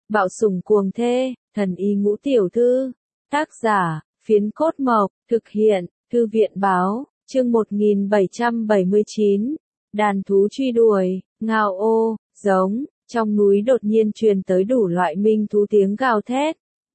Bạo sủng cuồng thê, thần y ngũ tiểu thư. Tác giả, Phiến Cốt Mộc, thực hiện, Thư viện báo, chương 1779. Đàn thú truy đuổi, ngao ô, giống, trong núi đột nhiên truyền tới đủ loại minh thú tiếng gào thét.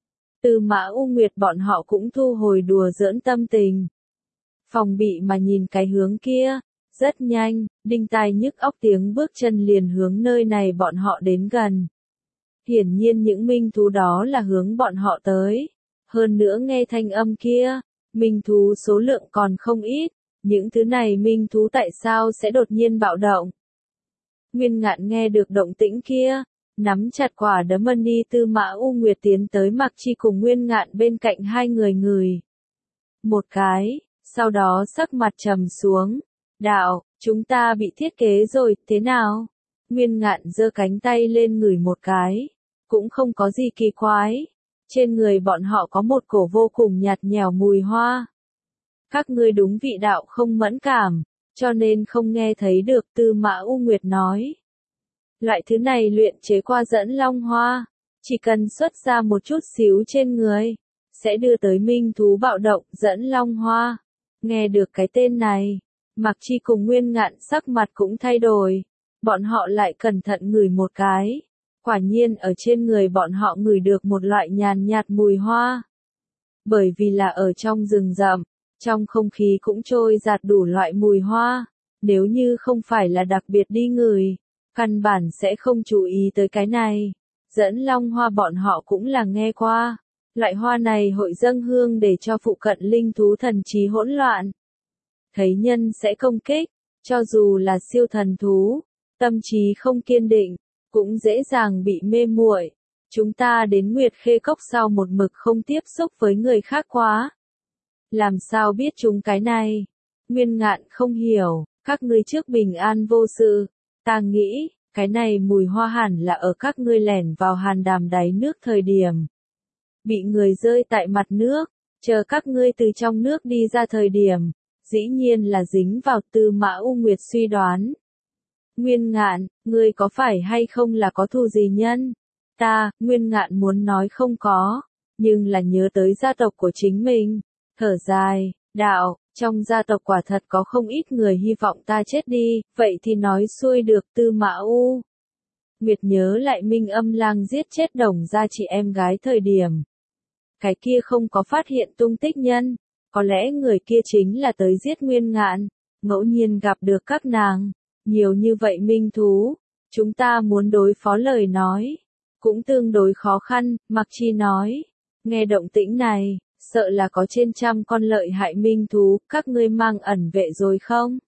Tư Mã U Nguyệt bọn họ cũng thu hồi đùa giỡn tâm tình. Phòng bị mà nhìn cái hướng kia, rất nhanh, đinh tai nhức óc tiếng bước chân liền hướng nơi này bọn họ đến gần. Hiển nhiên những minh thú đó là hướng bọn họ tới. Hơn nữa nghe thanh âm kia, minh thú số lượng còn không ít, những thứ này minh thú tại sao sẽ đột nhiên bạo động. Nguyên Ngạn nghe được động tĩnh kia, nắm chặt quả đấm đi. Tư Mã U Nguyệt tiến tới Mạc Chi cùng Nguyên Ngạn bên cạnh hai người ngửi một cái, sau đó sắc mặt trầm xuống. Đạo, chúng ta bị thiết kế rồi, thế nào? Nguyên Ngạn giơ cánh tay lên ngửi một cái, cũng không có gì kỳ quái. Trên người bọn họ có một cổ vô cùng nhạt nhẽo mùi hoa. Các ngươi đúng vị đạo không mẫn cảm, cho nên không nghe thấy được. Tư Mã U Nguyệt nói. Loại thứ này luyện chế qua dẫn long hoa, chỉ cần xuất ra một chút xíu trên người, sẽ đưa tới minh thú bạo động. Dẫn long hoa. Nghe được cái tên này, Mạc Chi cùng Nguyên Ngạn sắc mặt cũng thay đổi. Bọn họ lại cẩn thận ngửi một cái. Quả nhiên ở trên người bọn họ ngửi được một loại nhàn nhạt mùi hoa. Bởi vì là ở trong rừng rậm, trong không khí cũng trôi dạt đủ loại mùi hoa. Nếu như không phải là đặc biệt đi ngửi, căn bản sẽ không chú ý tới cái này. Dẫn long hoa bọn họ cũng là nghe qua. Loại hoa này hội dâng hương để cho phụ cận linh thú thần trí hỗn loạn. Thấy nhân sẽ công kích, cho dù là siêu thần thú, tâm trí không kiên định, cũng dễ dàng bị mê muội. Chúng ta đến Nguyệt Khê Cốc sau một mực không tiếp xúc với người khác quá. Làm sao biết chúng cái này? Nguyên Ngạn không hiểu, các ngươi trước bình an vô sự. Ta nghĩ, cái này mùi hoa hẳn là ở các ngươi lẻn vào hàn đàm đáy nước thời điểm. Bị người rơi tại mặt nước, chờ các ngươi từ trong nước đi ra thời điểm, dĩ nhiên là dính vào. Tư Mã U Nguyệt suy đoán. Nguyên Ngạn, ngươi có phải hay không là có thù gì nhân? Nguyên Ngạn muốn nói không có, nhưng là nhớ tới gia tộc của chính mình, thở dài, đạo, trong gia tộc quả thật có không ít người hy vọng ta chết đi, vậy thì nói xuôi được. Tư Mã U Nguyệt nhớ lại Minh Âm Lang giết chết Đồng gia chị em gái thời điểm. Cái kia không có phát hiện tung tích nhân, có lẽ người kia chính là tới giết Nguyên Ngạn, ngẫu nhiên gặp được các nàng. Nhiều như vậy minh thú, chúng ta muốn đối phó lời nói, cũng tương đối khó khăn. Mạc Chi nói, nghe động tĩnh này, sợ là có trên 100 con lợi hại minh thú. Các ngươi mang ẩn vệ rồi không?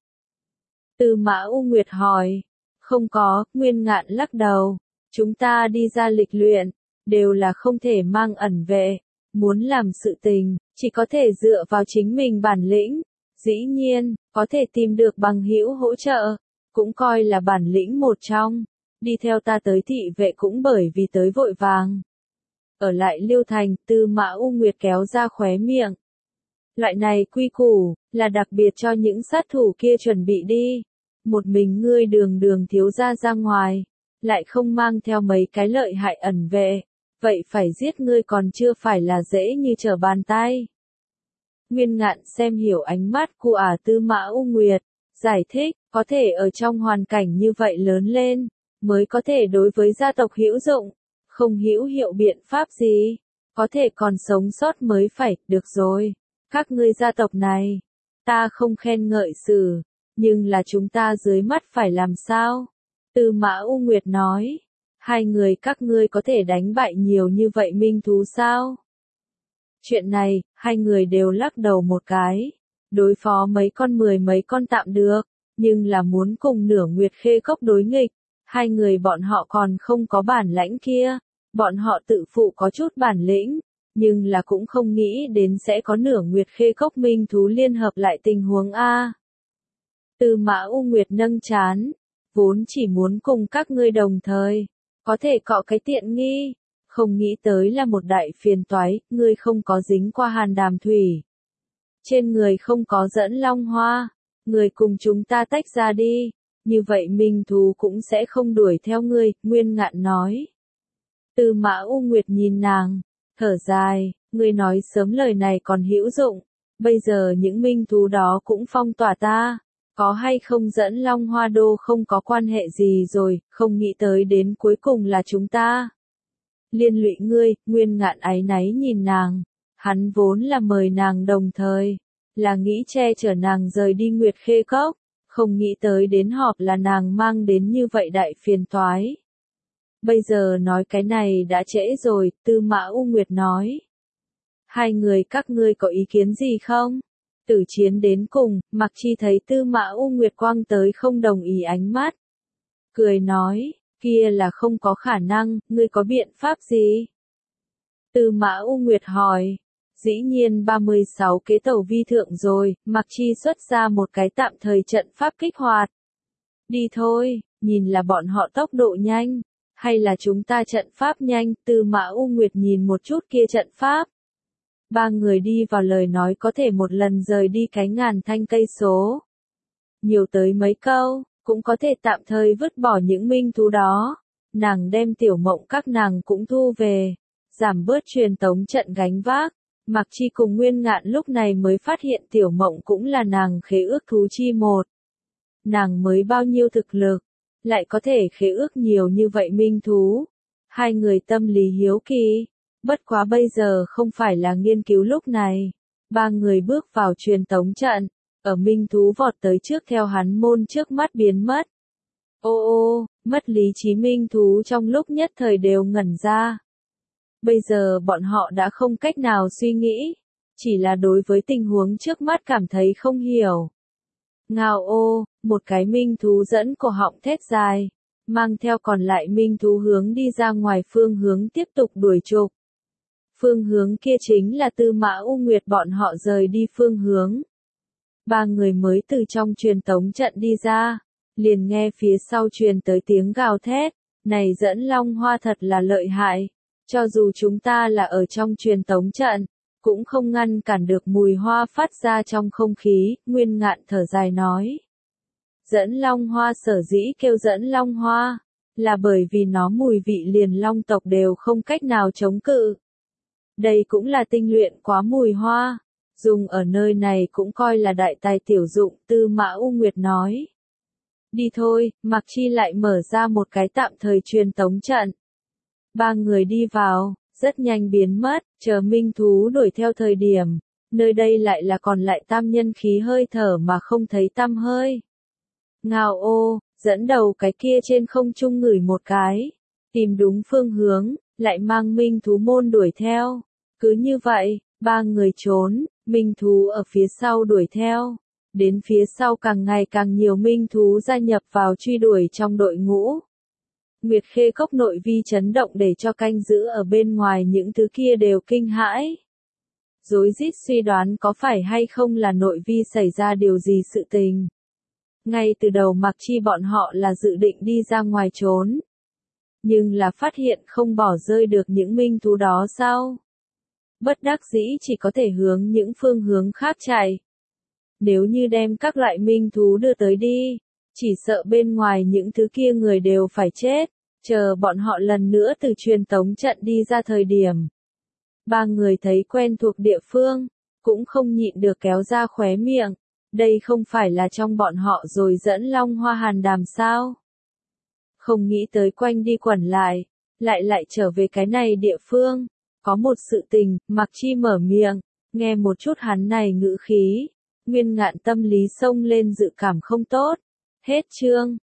Tư Mã U Nguyệt hỏi. Không có. Nguyên Ngạn lắc đầu. Chúng ta đi ra lịch luyện, đều là không thể mang ẩn vệ. Muốn làm sự tình, chỉ có thể dựa vào chính mình bản lĩnh. Dĩ nhiên, có thể tìm được bằng hữu hỗ trợ, cũng coi là bản lĩnh một trong. Đi theo ta tới thị vệ cũng bởi vì tới vội vàng. Ở lại Liêu Thành. Tư Mã U Nguyệt kéo ra khóe miệng. Loại này quy củ, là đặc biệt cho những sát thủ kia chuẩn bị đi. Một mình ngươi đường đường thiếu gia ra ngoài, lại không mang theo mấy cái lợi hại ẩn vệ, vậy phải giết ngươi còn chưa phải là dễ như trở bàn tay. Nguyên Ngạn xem hiểu ánh mắt của Tư Mã U Nguyệt, giải thích, có thể ở trong hoàn cảnh như vậy lớn lên, mới có thể đối với gia tộc hữu dụng, không hữu hiệu biện pháp gì, có thể còn sống sót mới phải. Được rồi, các ngươi gia tộc này, ta không khen ngợi xử, nhưng là chúng ta dưới mắt phải làm sao? Tư Mã U Nguyệt nói, hai người các ngươi có thể đánh bại nhiều như vậy minh thú sao? Chuyện này, hai người đều lắc đầu một cái. Đối phó mấy con 10 mấy con tạm được, nhưng là muốn cùng Nửa Nguyệt Khê Cốc đối nghịch, hai người bọn họ còn không có bản lãnh kia. Bọn họ tự phụ có chút bản lĩnh, nhưng là cũng không nghĩ đến sẽ có Nửa Nguyệt Khê Cốc minh thú liên hợp lại tình huống a. Tư Mã U Nguyệt nâng trán, vốn chỉ muốn cùng các ngươi đồng thời, có thể cọ cái tiện nghi, không nghĩ tới là một đại phiền toái. Ngươi không có dính qua hàn đàm thủy, trên người không có dẫn long hoa, người cùng chúng ta tách ra đi, như vậy minh thú cũng sẽ không đuổi theo ngươi. Nguyên Ngạn nói. Tư Mã U Nguyệt nhìn nàng, thở dài, ngươi nói sớm lời này còn hữu dụng, bây giờ những minh thú đó cũng phong tỏa ta, có hay không dẫn Long Hoa Đô không có quan hệ gì rồi, không nghĩ tới đến cuối cùng là chúng ta. Liên lụy ngươi, Nguyên Ngạn áy náy nhìn nàng, hắn vốn là mời nàng đồng thời, là nghĩ che chở nàng rời đi Nguyệt Khê Cốc, không nghĩ tới đến họp là nàng mang đến như vậy đại phiền toái. Bây giờ nói cái này đã trễ rồi, Tư Mã U Nguyệt nói. Hai người các ngươi có ý kiến gì không? Tử chiến đến cùng, Mặc Chi thấy Tư Mã U Nguyệt quang tới không đồng ý ánh mắt. Cười nói, kia là không có khả năng, ngươi có biện pháp gì? Tư Mã U Nguyệt hỏi, dĩ nhiên 36 kế tẩu vi thượng rồi, Mặc Chi xuất ra một cái tạm thời trận pháp kích hoạt. Đi thôi, nhìn là bọn họ tốc độ nhanh, hay là chúng ta trận pháp nhanh, Tư Mã U Nguyệt nhìn một chút kia trận pháp. Ba người đi vào lời nói có thể một lần rời đi cái ngàn thanh cây số. Nhiều tới mấy câu, cũng có thể tạm thời vứt bỏ những minh thú đó. Nàng đem Tiểu Mộng các nàng cũng thu về, giảm bớt truyền tống trận gánh vác. Mặc Chi cùng Nguyên Ngạn lúc này mới phát hiện Tiểu Mộng cũng là nàng khế ước thú chi một. Nàng mới bao nhiêu thực lực, lại có thể khế ước nhiều như vậy minh thú. Hai người tâm lý hiếu kỳ. Bất quá bây giờ không phải là nghiên cứu lúc này. Ba người bước vào truyền tống trận, ở minh thú vọt tới trước theo hắn môn trước mắt biến mất. Ô ô, mất lý trí minh thú trong lúc nhất thời đều ngẩn ra. Bây giờ bọn họ đã không cách nào suy nghĩ, chỉ là đối với tình huống trước mắt cảm thấy không hiểu. Ngao ô, một cái minh thú dẫn cổ họng thét dài, mang theo còn lại minh thú hướng đi ra ngoài phương hướng tiếp tục đuổi trục. Phương hướng kia chính là Tư Mã U Nguyệt bọn họ rời đi phương hướng. Ba người mới từ trong truyền tống trận đi ra, liền nghe phía sau truyền tới tiếng gào thét, này dẫn Long Hoa thật là lợi hại, cho dù chúng ta là ở trong truyền tống trận, cũng không ngăn cản được mùi hoa phát ra trong không khí, Nguyên Ngạn thở dài nói. Dẫn Long Hoa sở dĩ kêu dẫn Long Hoa, là bởi vì nó mùi vị liền long tộc đều không cách nào chống cự. Đây cũng là tinh luyện quá mùi hoa, dùng ở nơi này cũng coi là đại tài tiểu dụng, Tư Mã U Nguyệt nói. Đi thôi, Mặc Chi lại mở ra một cái tạm thời truyền tống trận. Ba người đi vào, rất nhanh biến mất, chờ minh thú đuổi theo thời điểm, nơi đây lại là còn lại tam nhân khí hơi thở mà không thấy tăm hơi. Ngao ô, dẫn đầu cái kia trên không trung ngửi một cái, tìm đúng phương hướng, lại mang minh thú môn đuổi theo. Cứ như vậy, ba người trốn, minh thú ở phía sau đuổi theo. Đến phía sau càng ngày càng nhiều minh thú gia nhập vào truy đuổi trong đội ngũ. Nguyệt Khê Cốc nội vi chấn động để cho canh giữ ở bên ngoài những thứ kia đều kinh hãi. Rối rít suy đoán có phải hay không là nội vi xảy ra điều gì sự tình. Ngay từ đầu Mặc Chi bọn họ là dự định đi ra ngoài trốn. Nhưng là phát hiện không bỏ rơi được những minh thú đó sao? Bất đắc dĩ chỉ có thể hướng những phương hướng khác chạy. Nếu như đem các loại minh thú đưa tới đi, chỉ sợ bên ngoài những thứ kia người đều phải chết, chờ bọn họ lần nữa từ truyền tống trận đi ra thời điểm. Ba người thấy quen thuộc địa phương, cũng không nhịn được kéo ra khóe miệng, đây không phải là trong bọn họ rồi dẫn Long Hoa Hàn Đàm sao? Không nghĩ tới quanh đi quẩn lại trở về cái này địa phương. Có một sự tình, Mặc Chi mở miệng, nghe một chút hắn này ngữ khí, Nguyên Ngạn tâm lý xông lên dự cảm không tốt. Hết chương.